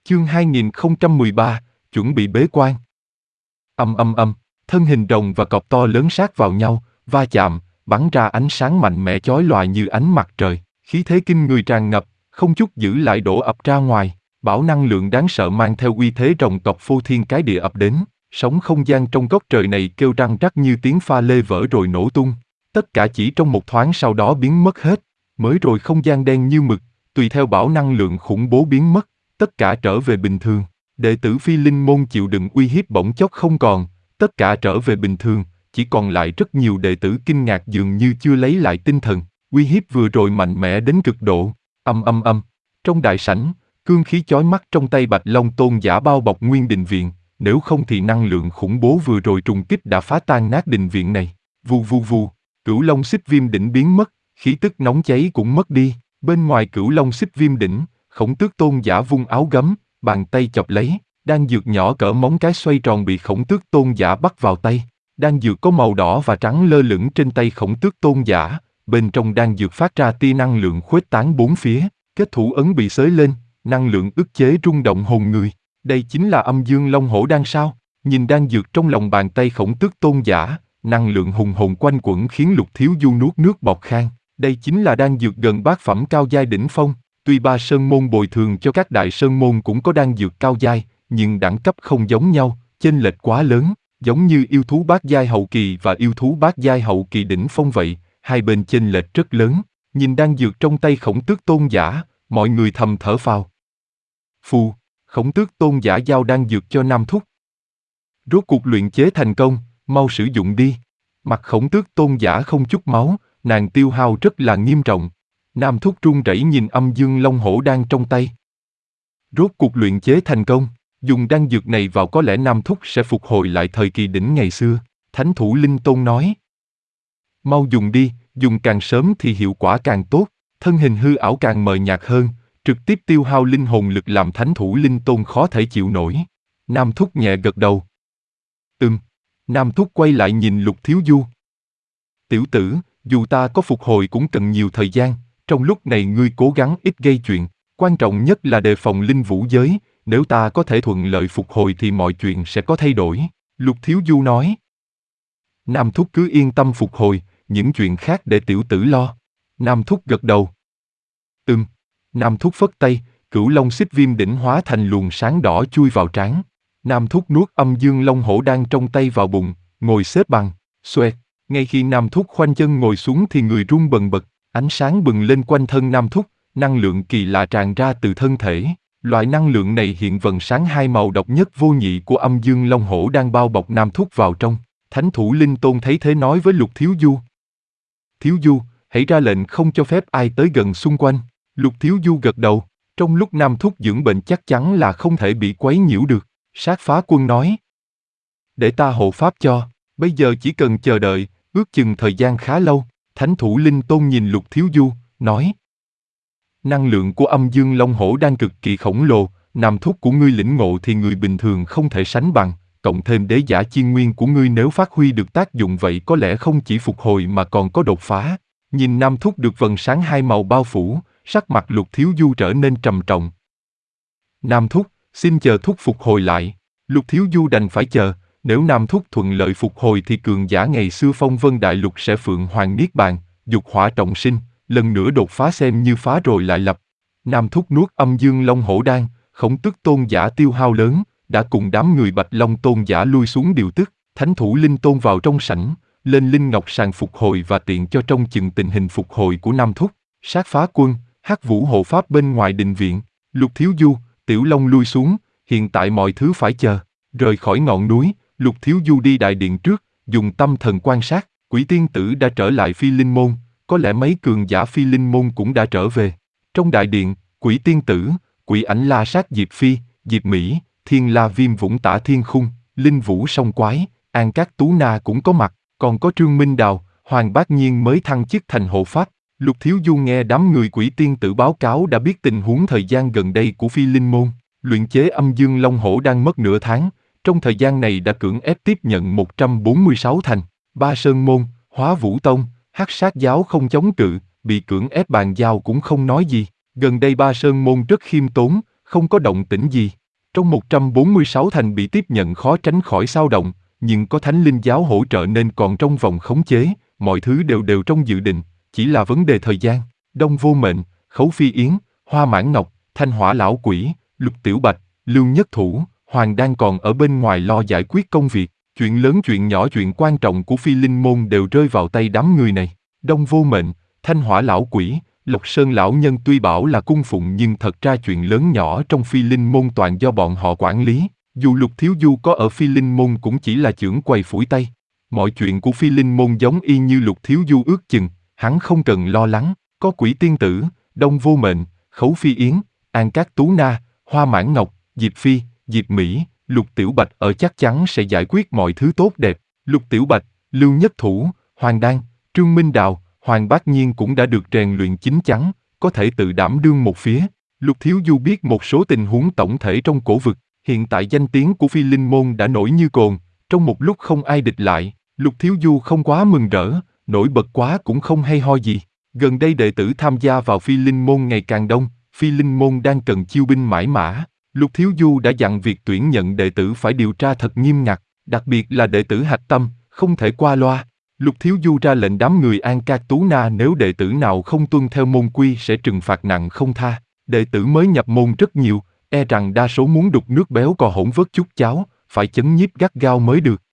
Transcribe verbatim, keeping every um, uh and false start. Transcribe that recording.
Chương hai nghìn không trăm mười ba, chuẩn bị bế quan. Âm âm âm, thân hình rồng và cọp to lớn sát vào nhau, va chạm, bắn ra ánh sáng mạnh mẽ chói lòa như ánh mặt trời, khí thế kinh người tràn ngập, không chút giữ lại đổ ập ra ngoài, bão năng lượng đáng sợ mang theo uy thế rồng cọp phô thiên cái địa ập đến, sóng không gian trong góc trời này kêu răng rắc như tiếng pha lê vỡ rồi nổ tung, tất cả chỉ trong một thoáng sau đó biến mất hết, mới rồi không gian đen như mực, tùy theo bão năng lượng khủng bố biến mất, tất cả trở về bình thường. Đệ tử Phi Linh môn chịu đựng uy hiếp bỗng chốc không còn, tất cả trở về bình thường, chỉ còn lại rất nhiều đệ tử kinh ngạc dường như chưa lấy lại tinh thần, uy hiếp vừa rồi mạnh mẽ đến cực độ. Âm âm âm, trong đại sảnh, cương khí chói mắt trong tay Bạch Long Tôn giả bao bọc nguyên đình viện, nếu không thì năng lượng khủng bố vừa rồi trùng kích đã phá tan nát đình viện này. Vù vù vù, Cửu Long Xích Viêm Đỉnh biến mất, khí tức nóng cháy cũng mất đi, bên ngoài Cửu Long Xích Viêm Đỉnh, Khổng Tước Tôn giả vung áo gấm, bàn tay chọc lấy, đan dược nhỏ cỡ móng cái xoay tròn bị Khổng Tước Tôn giả bắt vào tay. Đan dược có màu đỏ và trắng lơ lửng trên tay Khổng Tước Tôn giả, bên trong đan dược phát ra tia năng lượng khuếch tán bốn phía, kết thủ ấn bị xới lên, năng lượng ức chế rung động hồn người. Đây chính là Âm Dương Long Hổ Đan sao? Nhìn đan dược trong lòng bàn tay Khổng Tước Tôn giả, năng lượng hùng hồn quanh quẩn khiến Lục Thiếu Du nuốt nước bọt khan. Đây chính là đan dược gần bát phẩm cao giai đỉnh phong. Tuy ba sơn môn bồi thường cho các đại sơn môn cũng có đan dược cao giai, nhưng đẳng cấp không giống nhau, chênh lệch quá lớn, giống như yêu thú bát giai hậu kỳ và yêu thú bát giai hậu kỳ đỉnh phong vậy, hai bên chênh lệch rất lớn. Nhìn đan dược trong tay Khổng Tước Tôn giả, mọi người thầm thở phào. Phù, Khổng Tước Tôn giả giao đan dược cho Nam Thúc. Rốt cuộc luyện chế thành công, mau sử dụng đi. Mặt Khổng Tước Tôn giả không chút máu, nàng tiêu hao rất là nghiêm trọng. Nam Thúc run rẩy nhìn Âm Dương Long Hổ Đan trong tay. Rốt cuộc luyện chế thành công, dùng đan dược này vào có lẽ Nam Thúc sẽ phục hồi lại thời kỳ đỉnh ngày xưa, Thánh Thủ Linh Tôn nói. Mau dùng đi, dùng càng sớm thì hiệu quả càng tốt, thân hình hư ảo càng mờ nhạt hơn, trực tiếp tiêu hao linh hồn lực làm Thánh Thủ Linh Tôn khó thể chịu nổi. Nam Thúc nhẹ gật đầu. Ừm, Nam Thúc quay lại nhìn Lục Thiếu Du. Tiểu tử, dù ta có phục hồi cũng cần nhiều thời gian. Trong lúc này ngươi cố gắng ít gây chuyện, quan trọng nhất là đề phòng linh vũ giới, nếu ta có thể thuận lợi phục hồi thì mọi chuyện sẽ có thay đổi, Lục Thiếu Du nói. Nam Thúc cứ yên tâm phục hồi, những chuyện khác để tiểu tử lo. Nam Thúc gật đầu. Ừm, Nam Thúc phất tay, Cửu Long Xích Viêm Đỉnh hóa thành luồng sáng đỏ chui vào trán. Nam Thúc nuốt Âm Dương Long Hổ Đan trong tay vào bụng, ngồi xếp bằng, xoẹt, ngay khi Nam Thúc khoanh chân ngồi xuống thì người run bần bật. Ánh sáng bừng lên quanh thân Nam Thúc, năng lượng kỳ lạ tràn ra từ thân thể. Loại năng lượng này hiện vầng sáng hai màu độc nhất vô nhị của Âm Dương Long Hổ đang bao bọc Nam Thúc vào trong. Thánh Thủ Linh Tôn thấy thế nói với Lục Thiếu Du. Thiếu Du, hãy ra lệnh không cho phép ai tới gần xung quanh. Lục Thiếu Du gật đầu, trong lúc Nam Thúc dưỡng bệnh chắc chắn là không thể bị quấy nhiễu được. Sát Phá Quân nói. Để ta hộ pháp cho, bây giờ chỉ cần chờ đợi, ước chừng thời gian khá lâu. Thánh Thủ Linh Tôn nhìn Lục Thiếu Du, nói. Năng lượng của Âm Dương Long Hổ đang cực kỳ khổng lồ, Nam Thúc của ngươi lĩnh ngộ thì người bình thường không thể sánh bằng, cộng thêm đế giả chiên nguyên của ngươi nếu phát huy được tác dụng vậy có lẽ không chỉ phục hồi mà còn có đột phá. Nhìn Nam Thúc được vầng sáng hai màu bao phủ, sắc mặt Lục Thiếu Du trở nên trầm trọng. Nam Thúc, xin chờ Thúc phục hồi lại. Lục Thiếu Du đành phải chờ. Nếu Nam Thúc thuận lợi phục hồi thì cường giả ngày xưa Phong Vân Đại Lục sẽ phượng hoàng niết bàn, dục hỏa trọng sinh, lần nữa đột phá xem như phá rồi lại lập. Nam Thúc nuốt Âm Dương Long Hổ Đan, Khổng Tước Tôn giả tiêu hao lớn, đã cùng đám người Bạch Long Tôn giả lui xuống điều tức, Thánh Thủ Linh Tôn vào trong sảnh, lên linh ngọc sàng phục hồi và tiện cho trông chừng tình hình phục hồi của Nam Thúc. Sát Phá Quân, Hắc Vũ hộ pháp bên ngoài đình viện, Lục Thiếu Du, Tiểu Long lui xuống, hiện tại mọi thứ phải chờ. Rời khỏi ngọn núi, Lục Thiếu Du đi đại điện trước, dùng tâm thần quan sát, Quỷ Tiên Tử đã trở lại Phi Linh Môn, có lẽ mấy cường giả Phi Linh Môn cũng đã trở về. Trong đại điện, Quỷ Tiên Tử, Quỷ Ảnh La Sát Diệp Phi, Diệp Mỹ, Thiên La Viêm Vũng Tả Thiên Khung, Linh Vũ Song Quái, An Cát Tú Na cũng có mặt, còn có Trương Minh Đào, Hoàng Bác Nhiên mới thăng chức thành hộ pháp. Lục Thiếu Du nghe đám người Quỷ Tiên Tử báo cáo đã biết tình huống thời gian gần đây của Phi Linh Môn, luyện chế Âm Dương Long Hổ đang mất nửa tháng. Trong thời gian này đã cưỡng ép tiếp nhận một trăm bốn mươi sáu thành, Ba Sơn Môn, Hóa Vũ Tông, Hắc Sát Giáo không chống cự, bị cưỡng ép bàn giao cũng không nói gì. Gần đây Ba Sơn Môn rất khiêm tốn, không có động tĩnh gì. Trong một trăm bốn mươi sáu thành bị tiếp nhận khó tránh khỏi xao động, nhưng có thánh linh giáo hỗ trợ nên còn trong vòng khống chế, mọi thứ đều đều trong dự định, chỉ là vấn đề thời gian. Đông Vô Mệnh, Khấu Phi Yến, Hoa Mãn Ngọc, Thanh Hỏa Lão Quỷ, Lục Tiểu Bạch, Lưu Nhất Thủ, Hoàng đang còn ở bên ngoài lo giải quyết công việc. Chuyện lớn chuyện nhỏ chuyện quan trọng của Phi Linh Môn đều rơi vào tay đám người này. Đông Vô Mệnh, Thanh Hỏa Lão Quỷ, Lộc Sơn Lão Nhân tuy bảo là cung phụng nhưng thật ra chuyện lớn nhỏ trong Phi Linh Môn toàn do bọn họ quản lý. Dù Lục Thiếu Du có ở Phi Linh Môn cũng chỉ là chưởng quầy phủi tay. Mọi chuyện của Phi Linh Môn giống y như Lục Thiếu Du ước chừng, hắn không cần lo lắng. Có Quỷ Tiên Tử, Đông Vô Mệnh, Khấu Phi Yến, An Cát Tú Na, Hoa Mãn Ngọc, Diệp Phi, Diệp Mỹ, Lục Tiểu Bạch ở chắc chắn sẽ giải quyết mọi thứ tốt đẹp. Lục Tiểu Bạch, Lưu Nhất Thủ, Hoàng Đan, Trương Minh Đào, Hoàng Bác Nhiên cũng đã được rèn luyện chín chắn, có thể tự đảm đương một phía. Lục Thiếu Du biết một số tình huống tổng thể trong cổ vực, hiện tại danh tiếng của Phi Linh Môn đã nổi như cồn, trong một lúc không ai địch lại, Lục Thiếu Du không quá mừng rỡ, nổi bật quá cũng không hay ho gì. Gần đây đệ tử tham gia vào Phi Linh Môn ngày càng đông, Phi Linh Môn đang cần chiêu binh mãi mã. Lục Thiếu Du đã dặn việc tuyển nhận đệ tử phải điều tra thật nghiêm ngặt, đặc biệt là đệ tử hạch tâm, không thể qua loa. Lục Thiếu Du ra lệnh đám người An Cát Tú Na nếu đệ tử nào không tuân theo môn quy sẽ trừng phạt nặng không tha. Đệ tử mới nhập môn rất nhiều, e rằng đa số muốn đục nước béo cò hỗn vớt chút cháo, phải chấn nhiếp gắt gao mới được.